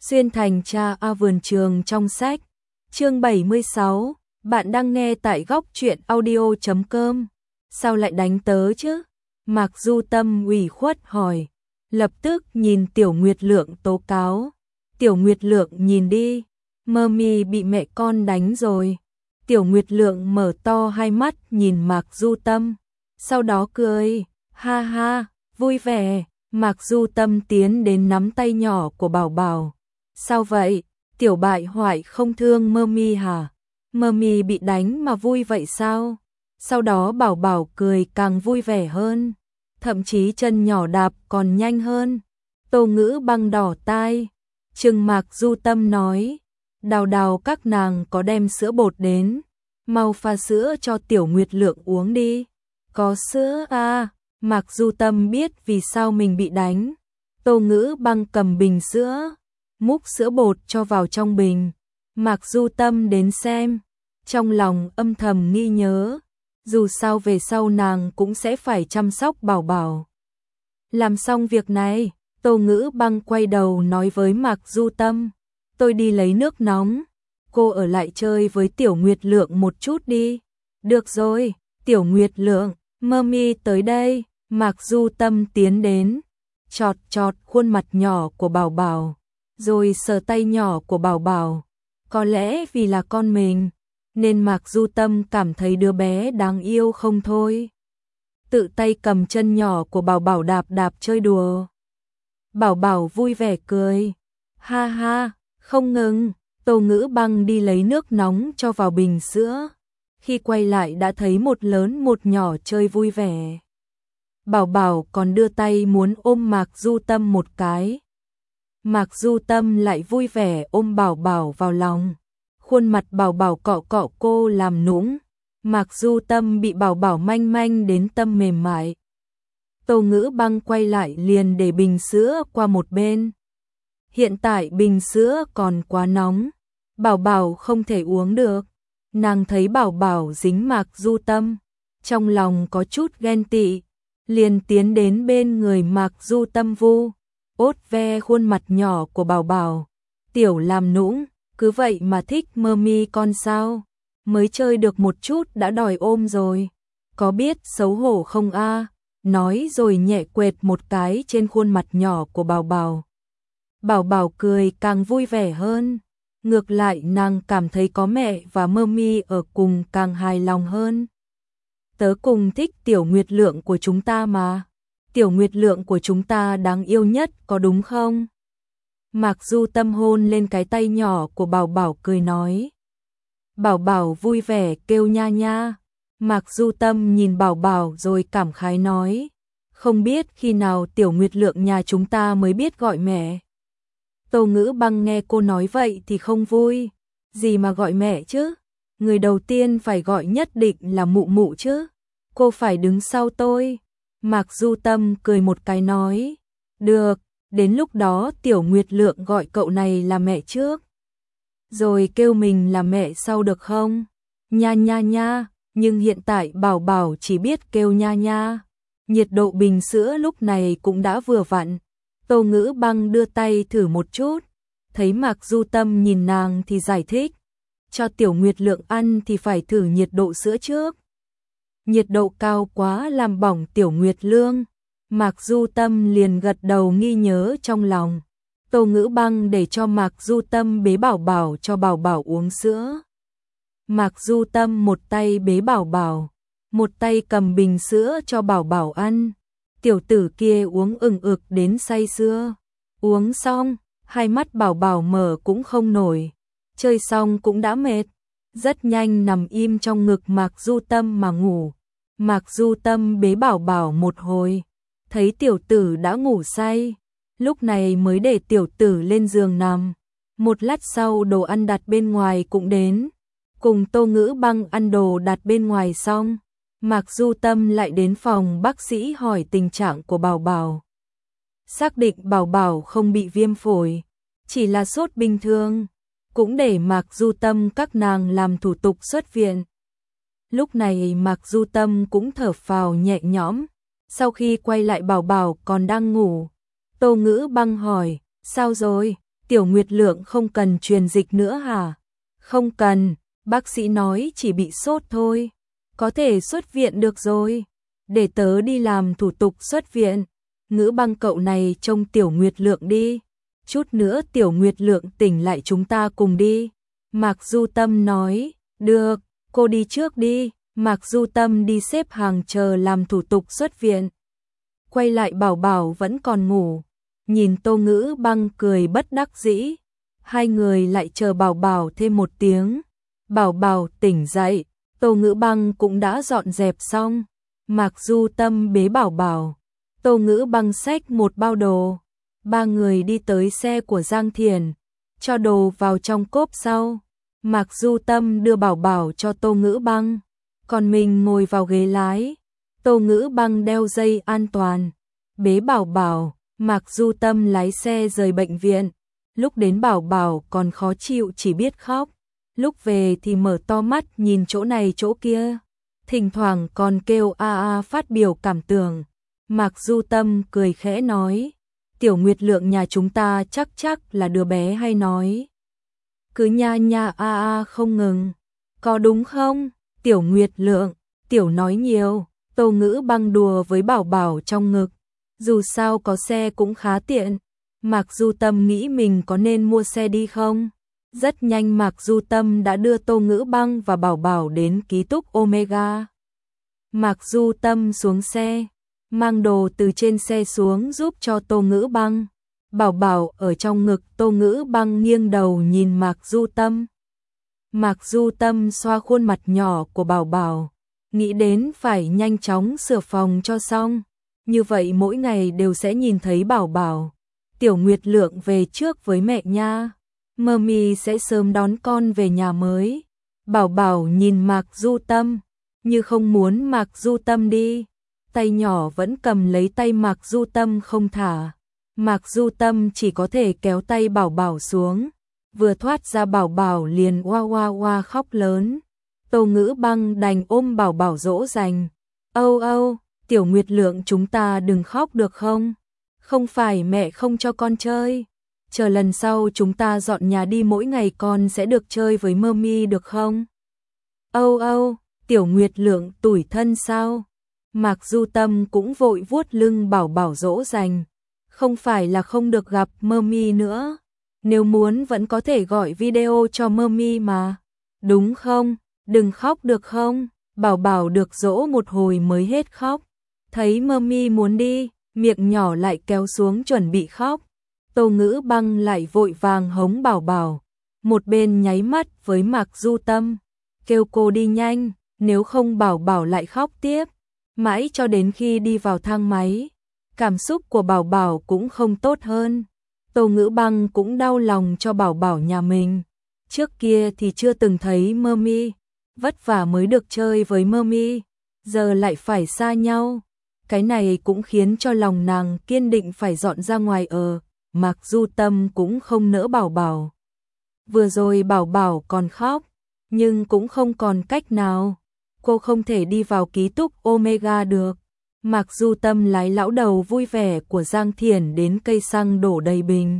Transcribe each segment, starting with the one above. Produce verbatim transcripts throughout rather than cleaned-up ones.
Xuyên thành cha A vườn trường trong sách. Chương bảy mươi sáu, bạn đang nghe tại góc truyện audio chấm com. Sao lại đánh tớ chứ? Mạc Du Tâm ủy khuất hỏi. Lập tức nhìn Tiểu Nguyệt Lượng tố cáo. Tiểu Nguyệt Lượng nhìn đi, Mơ Mi bị mẹ con đánh rồi. Tiểu Nguyệt Lượng mở to hai mắt nhìn Mạc Du Tâm, sau đó cười, ha ha, vui vẻ. Mạc Du Tâm tiến đến nắm tay nhỏ của Bảo Bảo. Sao vậy? Tiểu bại hoại không thương Mơ Mi hả? Mơ Mi bị đánh mà vui vậy sao? Sau đó Bảo Bảo cười càng vui vẻ hơn, thậm chí chân nhỏ đạp còn nhanh hơn. Tô Ngữ Băng đỏ tai, trừng Mạc Du Tâm nói, Đào Đào các nàng có đem sữa bột đến, mau pha sữa cho Tiểu Nguyệt Lượng uống đi. Có sữa à? Mạc Du Tâm biết vì sao mình bị đánh. Tô Ngữ Băng cầm bình sữa, múc sữa bột cho vào trong bình. Mạc Du Tâm đến xem, trong lòng âm thầm nghi nhớ, dù sao về sau nàng cũng sẽ phải chăm sóc Bảo Bảo. Làm xong việc này, Tô Ngữ Băng quay đầu nói với Mạc Du Tâm, tôi đi lấy nước nóng, cô ở lại chơi với Tiểu Nguyệt Lượng một chút đi. Được rồi, Tiểu Nguyệt Lượng, Mơ Mi tới đây. Mạc Du Tâm tiến đến, chọt chọt khuôn mặt nhỏ của Bảo Bảo, rồi sờ tay nhỏ của Bảo Bảo. Có lẽ vì là con mình, nên Mạc Du Tâm cảm thấy đứa bé đáng yêu không thôi. Tự tay cầm chân nhỏ của Bảo Bảo đạp đạp chơi đùa. Bảo Bảo vui vẻ cười, ha ha, không ngừng. Tô Ngữ Băng đi lấy nước nóng cho vào bình sữa. Khi quay lại đã thấy một lớn một nhỏ chơi vui vẻ. Bảo Bảo còn đưa tay muốn ôm Mạc Du Tâm một cái. Mạc Du Tâm lại vui vẻ ôm Bảo Bảo vào lòng. Khuôn mặt Bảo Bảo cọ cọ cô làm nũng. Mạc Du Tâm bị Bảo Bảo manh manh đến tâm mềm mại. Tô Ngữ Băng quay lại liền để bình sữa qua một bên. Hiện tại bình sữa còn quá nóng, Bảo Bảo không thể uống được. Nàng thấy Bảo Bảo dính Mạc Du Tâm, trong lòng có chút ghen tị, liền tiến đến bên người Mạc Du Tâm vu, ốt ve khuôn mặt nhỏ của Bảo Bảo. Tiểu làm nũng, cứ vậy mà thích Mơ Mi con sao? Mới chơi được một chút đã đòi ôm rồi. Có biết xấu hổ không a? Nói rồi nhẹ quệt một cái trên khuôn mặt nhỏ của Bảo Bảo. Bảo Bảo cười càng vui vẻ hơn. Ngược lại nàng cảm thấy có mẹ và Mơ Mi ở cùng càng hài lòng hơn. Tớ cùng thích Tiểu Nguyệt Lượng của chúng ta mà. Tiểu Nguyệt Lượng của chúng ta đáng yêu nhất có đúng không? Mạc Du Tâm hôn lên cái tay nhỏ của Bảo Bảo cười nói. Bảo Bảo vui vẻ kêu nha nha. Mạc Du Tâm nhìn Bảo Bảo rồi cảm khái nói, không biết khi nào Tiểu Nguyệt Lượng nhà chúng ta mới biết gọi mẹ. Tô Ngữ Băng nghe cô nói vậy thì không vui. Gì mà gọi mẹ chứ? Người đầu tiên phải gọi nhất định là mụ mụ chứ. Cô phải đứng sau tôi. Mạc Du Tâm cười một cái nói, được, đến lúc đó Tiểu Nguyệt Lượng gọi cậu này là mẹ trước, rồi kêu mình là mẹ sau được không? Nha nha nha, nhưng hiện tại Bảo Bảo chỉ biết kêu nha nha. Nhiệt độ bình sữa lúc này cũng đã vừa vặn. Tô Ngữ Băng đưa tay thử một chút, thấy Mạc Du Tâm nhìn nàng thì giải thích, cho Tiểu Nguyệt Lượng ăn thì phải thử nhiệt độ sữa trước. Nhiệt độ cao quá làm bỏng Tiểu Nguyệt Lương. Mạc Du Tâm liền gật đầu nghi nhớ trong lòng. Tô Ngữ Băng để cho Mạc Du Tâm bế Bảo Bảo cho Bảo Bảo uống sữa. Mạc Du Tâm một tay bế Bảo Bảo, một tay cầm bình sữa cho Bảo Bảo ăn. Tiểu tử kia uống ừng ực đến say sưa. Uống xong, hai mắt Bảo Bảo mở cũng không nổi. Chơi xong cũng đã mệt, rất nhanh nằm im trong ngực Mạc Du Tâm mà ngủ. Mạc Du Tâm bế Bảo Bảo một hồi, thấy tiểu tử đã ngủ say, lúc này mới để tiểu tử lên giường nằm. Một lát sau đồ ăn đặt bên ngoài cũng đến, cùng Tô Ngữ Băng ăn đồ đặt bên ngoài xong, Mạc Du Tâm lại đến phòng bác sĩ hỏi tình trạng của Bảo Bảo. Xác định Bảo Bảo không bị viêm phổi, chỉ là sốt bình thường, cũng để Mạc Du Tâm các nàng làm thủ tục xuất viện. Lúc này Mạc Du Tâm cũng thở phào nhẹ nhõm, sau khi quay lại Bảo Bảo còn đang ngủ. Tô Ngữ Băng hỏi, sao rồi? Tiểu Nguyệt Lượng không cần truyền dịch nữa hả? Không cần, bác sĩ nói chỉ bị sốt thôi. Có thể xuất viện được rồi. Để tớ đi làm thủ tục xuất viện. Ngữ Băng cậu này trông Tiểu Nguyệt Lượng đi. Chút nữa Tiểu Nguyệt Lượng tỉnh lại chúng ta cùng đi. Mạc Du Tâm nói, được, cô đi trước đi. Mạc Du Tâm đi xếp hàng chờ làm thủ tục xuất viện. Quay lại Bảo Bảo vẫn còn ngủ. Nhìn Tô Ngữ Băng cười bất đắc dĩ. Hai người lại chờ Bảo Bảo thêm một tiếng. Bảo Bảo tỉnh dậy. Tô Ngữ Băng cũng đã dọn dẹp xong. Mạc Du Tâm bế Bảo Bảo. Tô Ngữ Băng xách một bao đồ. Ba người đi tới xe của Giang Thiển. Cho đồ vào trong cốp sau. Mạc Du Tâm đưa Bảo Bảo cho Tô Ngữ Băng. Còn mình ngồi vào ghế lái. Tô Ngữ Băng đeo dây an toàn. Bế Bảo Bảo. Mạc Du Tâm lái xe rời bệnh viện. Lúc đến Bảo Bảo còn khó chịu chỉ biết khóc. Lúc về thì mở to mắt nhìn chỗ này chỗ kia. Thỉnh thoảng còn kêu a a phát biểu cảm tưởng. Mạc Du Tâm cười khẽ nói. Tiểu Nguyệt Lượng nhà chúng ta chắc chắc là đứa bé hay nói. Cứ nha nha a a không ngừng. Có đúng không? Tiểu Nguyệt Lượng, Tiểu nói nhiều. Tô Ngữ Băng đùa với Bảo Bảo trong ngực. Dù sao có xe cũng khá tiện. Mạc Du Tâm nghĩ mình có nên mua xe đi không? Rất nhanh Mạc Du Tâm đã đưa Tô Ngữ Băng và Bảo Bảo đến ký túc Omega. Mạc Du Tâm xuống xe, mang đồ từ trên xe xuống giúp cho Tô Ngữ Băng. Bảo Bảo ở trong ngực Tô Ngữ Băng nghiêng đầu nhìn Mạc Du Tâm. Mạc Du Tâm xoa khuôn mặt nhỏ của Bảo Bảo, nghĩ đến phải nhanh chóng sửa phòng cho xong. Như vậy mỗi ngày đều sẽ nhìn thấy Bảo Bảo. Tiểu Nguyệt Lượng về trước với mẹ nha. Mummy sẽ sớm đón con về nhà mới. Bảo Bảo nhìn Mạc Du Tâm, như không muốn Mạc Du Tâm đi. Tay nhỏ vẫn cầm lấy tay Mạc Du Tâm không thả. Mạc Du Tâm chỉ có thể kéo tay Bảo Bảo xuống. Vừa thoát ra Bảo Bảo liền oa oa oa khóc lớn. Tô Ngữ Băng đành ôm Bảo Bảo dỗ dành. Âu âu, Tiểu Nguyệt Lượng chúng ta đừng khóc được không? Không phải mẹ không cho con chơi. Chờ lần sau chúng ta dọn nhà đi mỗi ngày con sẽ được chơi với Mummy được không? Âu âu, Tiểu Nguyệt Lượng tủi thân sao? Mạc Du Tâm cũng vội vuốt lưng Bảo Bảo dỗ dành. Không phải là không được gặp Mummy nữa. Nếu muốn vẫn có thể gọi video cho Mummy mà. Đúng không? Đừng khóc được không? Bảo Bảo được dỗ một hồi mới hết khóc. Thấy Mummy muốn đi, miệng nhỏ lại kéo xuống chuẩn bị khóc. Tô Ngữ Băng lại vội vàng hống Bảo Bảo. Một bên nháy mắt với Mạc Du Tâm. Kêu cô đi nhanh, nếu không Bảo Bảo lại khóc tiếp. Mãi cho đến khi đi vào thang máy. Cảm xúc của Bảo Bảo cũng không tốt hơn. Tô Ngữ Băng cũng đau lòng cho Bảo Bảo nhà mình. Trước kia thì chưa từng thấy Mummy. Vất vả mới được chơi với Mummy. Giờ lại phải xa nhau. Cái này cũng khiến cho lòng nàng kiên định phải dọn ra ngoài ở. Mạc Du Tâm cũng không nỡ Bảo Bảo. Vừa rồi Bảo Bảo còn khóc, nhưng cũng không còn cách nào. Cô không thể đi vào ký túc Omega được. Mạc Du Tâm lái lão đầu vui vẻ của Giang Thiển đến cây xăng đổ đầy bình.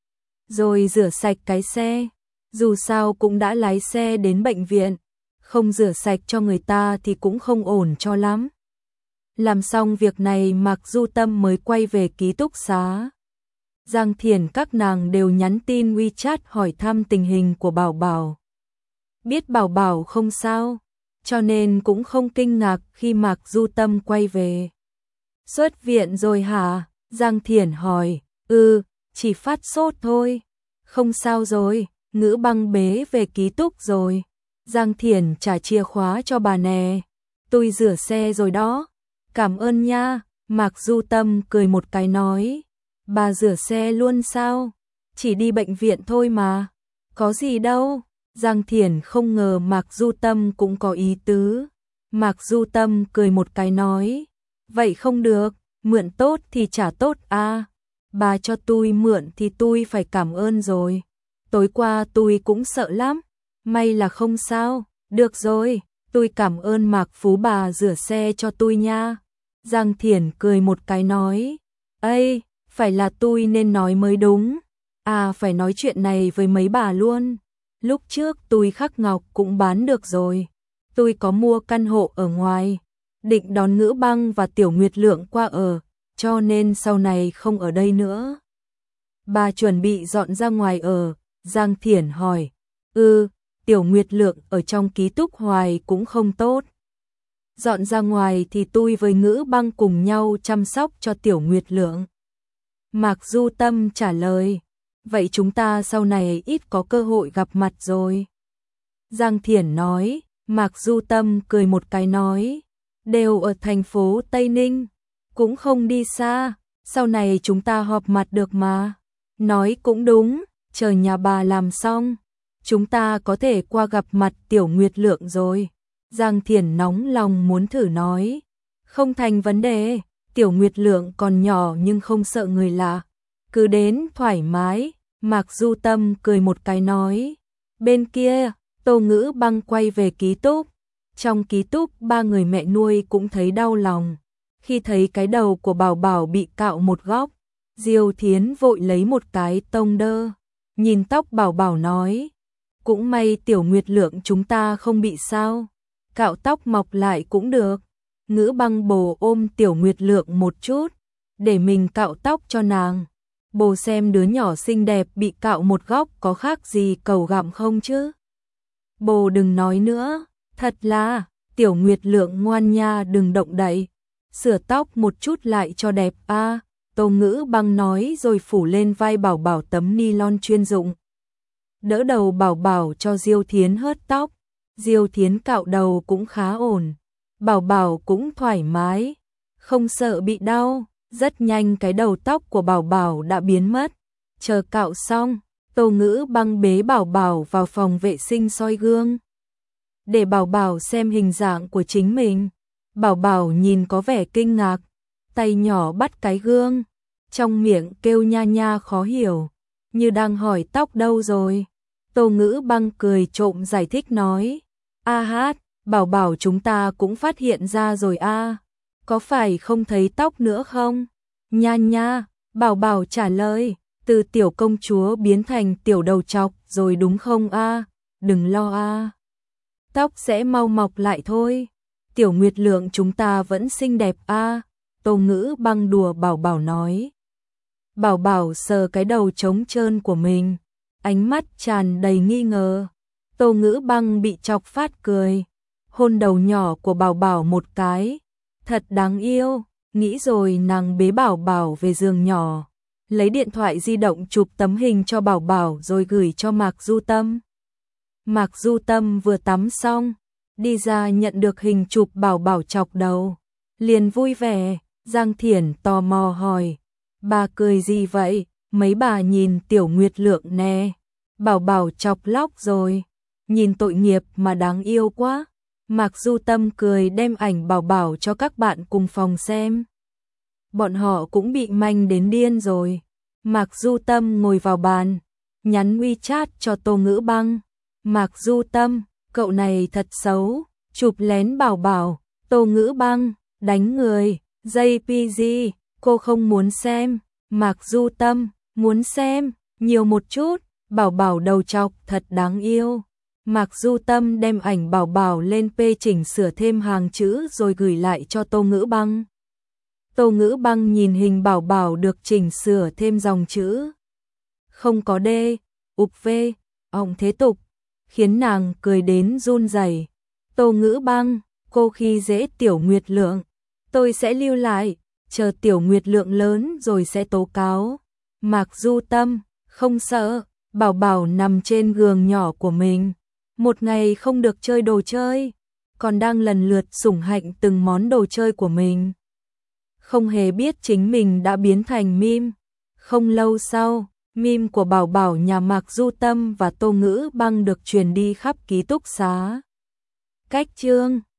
Rồi rửa sạch cái xe. Dù sao cũng đã lái xe đến bệnh viện. Không rửa sạch cho người ta thì cũng không ổn cho lắm. Làm xong việc này Mạc Du Tâm mới quay về ký túc xá. Giang Thiển các nàng đều nhắn tin WeChat hỏi thăm tình hình của Bảo Bảo. Biết Bảo Bảo không sao, cho nên cũng không kinh ngạc khi Mạc Du Tâm quay về. Xuất viện rồi hả? Giang Thiển hỏi. Ừ, chỉ phát sốt thôi. Không sao rồi, Ngữ Băng bế về ký túc rồi. Giang Thiển trả chìa khóa cho bà nè. Tôi rửa xe rồi đó. Cảm ơn nha. Mạc Du Tâm cười một cái nói. Bà rửa xe luôn sao? Chỉ đi bệnh viện thôi mà. Có gì đâu. Giang Thiển không ngờ Mạc Du Tâm cũng có ý tứ. Mạc Du Tâm cười một cái nói. Vậy không được, mượn tốt thì trả tốt à. Bà cho tôi mượn thì tôi phải cảm ơn rồi. Tối qua tôi cũng sợ lắm. May là không sao. Được rồi, tôi cảm ơn Mạc Phú bà rửa xe cho tôi nha. Giang Thiển cười một cái nói. Ây, phải là tôi nên nói mới đúng. À phải nói chuyện này với mấy bà luôn. Lúc trước tôi khắc ngọc cũng bán được rồi. Tôi có mua căn hộ ở ngoài, định đón Ngữ Băng và Tiểu Nguyệt Lượng qua ở, cho nên sau này không ở đây nữa. Bà chuẩn bị dọn ra ngoài ở, Giang Thiển hỏi. Ừ, Tiểu Nguyệt Lượng ở trong ký túc hoài cũng không tốt. Dọn ra ngoài thì tôi với Ngữ Băng cùng nhau chăm sóc cho Tiểu Nguyệt Lượng. Mạc Du Tâm trả lời. Vậy chúng ta sau này ít có cơ hội gặp mặt rồi. Giang Thiển nói. Mạc Du Tâm cười một cái nói. Đều ở thành phố Tây Ninh, cũng không đi xa, sau này chúng ta họp mặt được mà. Nói cũng đúng, chờ nhà bà làm xong, chúng ta có thể qua gặp mặt Tiểu Nguyệt Lượng rồi. Giang Thiển nóng lòng muốn thử nói. Không thành vấn đề, Tiểu Nguyệt Lượng còn nhỏ nhưng không sợ người lạ. Cứ đến thoải mái. Mạc Du Tâm cười một cái nói. Bên kia, Tô Ngữ Băng quay về ký túc. Trong ký túc ba người mẹ nuôi cũng thấy đau lòng. Khi thấy cái đầu của Bảo Bảo bị cạo một góc, Diêu Thiến vội lấy một cái tông đơ. Nhìn tóc Bảo Bảo nói. Cũng may Tiểu Nguyệt Lượng chúng ta không bị sao. Cạo tóc mọc lại cũng được. Ngữ Băng bồ ôm Tiểu Nguyệt Lượng một chút, để mình cạo tóc cho nàng. Bồ xem đứa nhỏ xinh đẹp bị cạo một góc có khác gì cẩu gặm không chứ. Bồ đừng nói nữa, thật là, Tiểu Nguyệt Lượng ngoan nha đừng động đậy. Sửa tóc một chút lại cho đẹp a. À, Tô Ngữ Băng nói rồi phủ lên vai Bảo Bảo tấm nylon chuyên dụng. Đỡ đầu Bảo Bảo cho Diêu Thiến hớt tóc. Diêu Thiến cạo đầu cũng khá ổn. Bảo Bảo cũng thoải mái, không sợ bị đau. Rất nhanh cái đầu tóc của Bảo Bảo đã biến mất. Chờ cạo xong, Tô Ngữ Băng bế Bảo Bảo vào phòng vệ sinh soi gương. Để Bảo Bảo xem hình dạng của chính mình. Bảo Bảo nhìn có vẻ kinh ngạc, tay nhỏ bắt cái gương, trong miệng kêu nha nha khó hiểu, như đang hỏi tóc đâu rồi. Tô Ngữ Băng cười trộm giải thích nói. A hát, Bảo Bảo chúng ta cũng phát hiện ra rồi a. Có phải không thấy tóc nữa không? Nha nha, Bảo Bảo trả lời, từ tiểu công chúa biến thành tiểu đầu trọc rồi đúng không a? Đừng lo a. Tóc sẽ mau mọc lại thôi. Tiểu Nguyệt Lượng chúng ta vẫn xinh đẹp a. Tô Ngữ Băng đùa Bảo Bảo nói. Bảo Bảo sờ cái đầu trống trơn của mình, ánh mắt tràn đầy nghi ngờ. Tô Ngữ Băng bị chọc phát cười, hôn đầu nhỏ của Bảo Bảo một cái. Thật đáng yêu, nghĩ rồi nàng bế Bảo Bảo về giường nhỏ, lấy điện thoại di động chụp tấm hình cho Bảo Bảo rồi gửi cho Mạc Du Tâm. Mạc Du Tâm vừa tắm xong, đi ra nhận được hình chụp Bảo Bảo chọc đầu, liền vui vẻ. Giang Thiển tò mò hỏi, bà cười gì vậy? Mấy bà nhìn Tiểu Nguyệt Lượng nè, Bảo Bảo chọc lóc rồi, nhìn tội nghiệp mà đáng yêu quá. Mạc Du Tâm cười đem ảnh Bảo Bảo cho các bạn cùng phòng xem. Bọn họ cũng bị manh đến điên rồi. Mạc Du Tâm ngồi vào bàn, nhắn WeChat cho Tô Ngữ Băng. Mạc Du Tâm, cậu này thật xấu, chụp lén Bảo Bảo. Tô Ngữ Băng, đánh người, jê pê giê, cô không muốn xem. Mạc Du Tâm, muốn xem, nhiều một chút, Bảo Bảo đầu trọc thật đáng yêu. Mạc Du Tâm đem ảnh Bảo Bảo lên pê chỉnh sửa thêm hàng chữ rồi gửi lại cho Tô Ngữ Băng. Tô Ngữ Băng nhìn hình Bảo Bảo được chỉnh sửa thêm dòng chữ. Không có D, ục V, ọng thế tục, khiến nàng cười đến run rẩy. Tô Ngữ Băng, cô khi dễ Tiểu Nguyệt Lượng, tôi sẽ lưu lại, chờ Tiểu Nguyệt Lượng lớn rồi sẽ tố cáo. Mạc Du Tâm, không sợ, Bảo Bảo nằm trên giường nhỏ của mình, một ngày không được chơi đồ chơi, còn đang lần lượt sủng hạnh từng món đồ chơi của mình. Không hề biết chính mình đã biến thành meme. Không lâu sau, meme của Bảo Bảo nhà Mạc Du Tâm và Tô Ngữ Băng được truyền đi khắp ký túc xá. Cách chương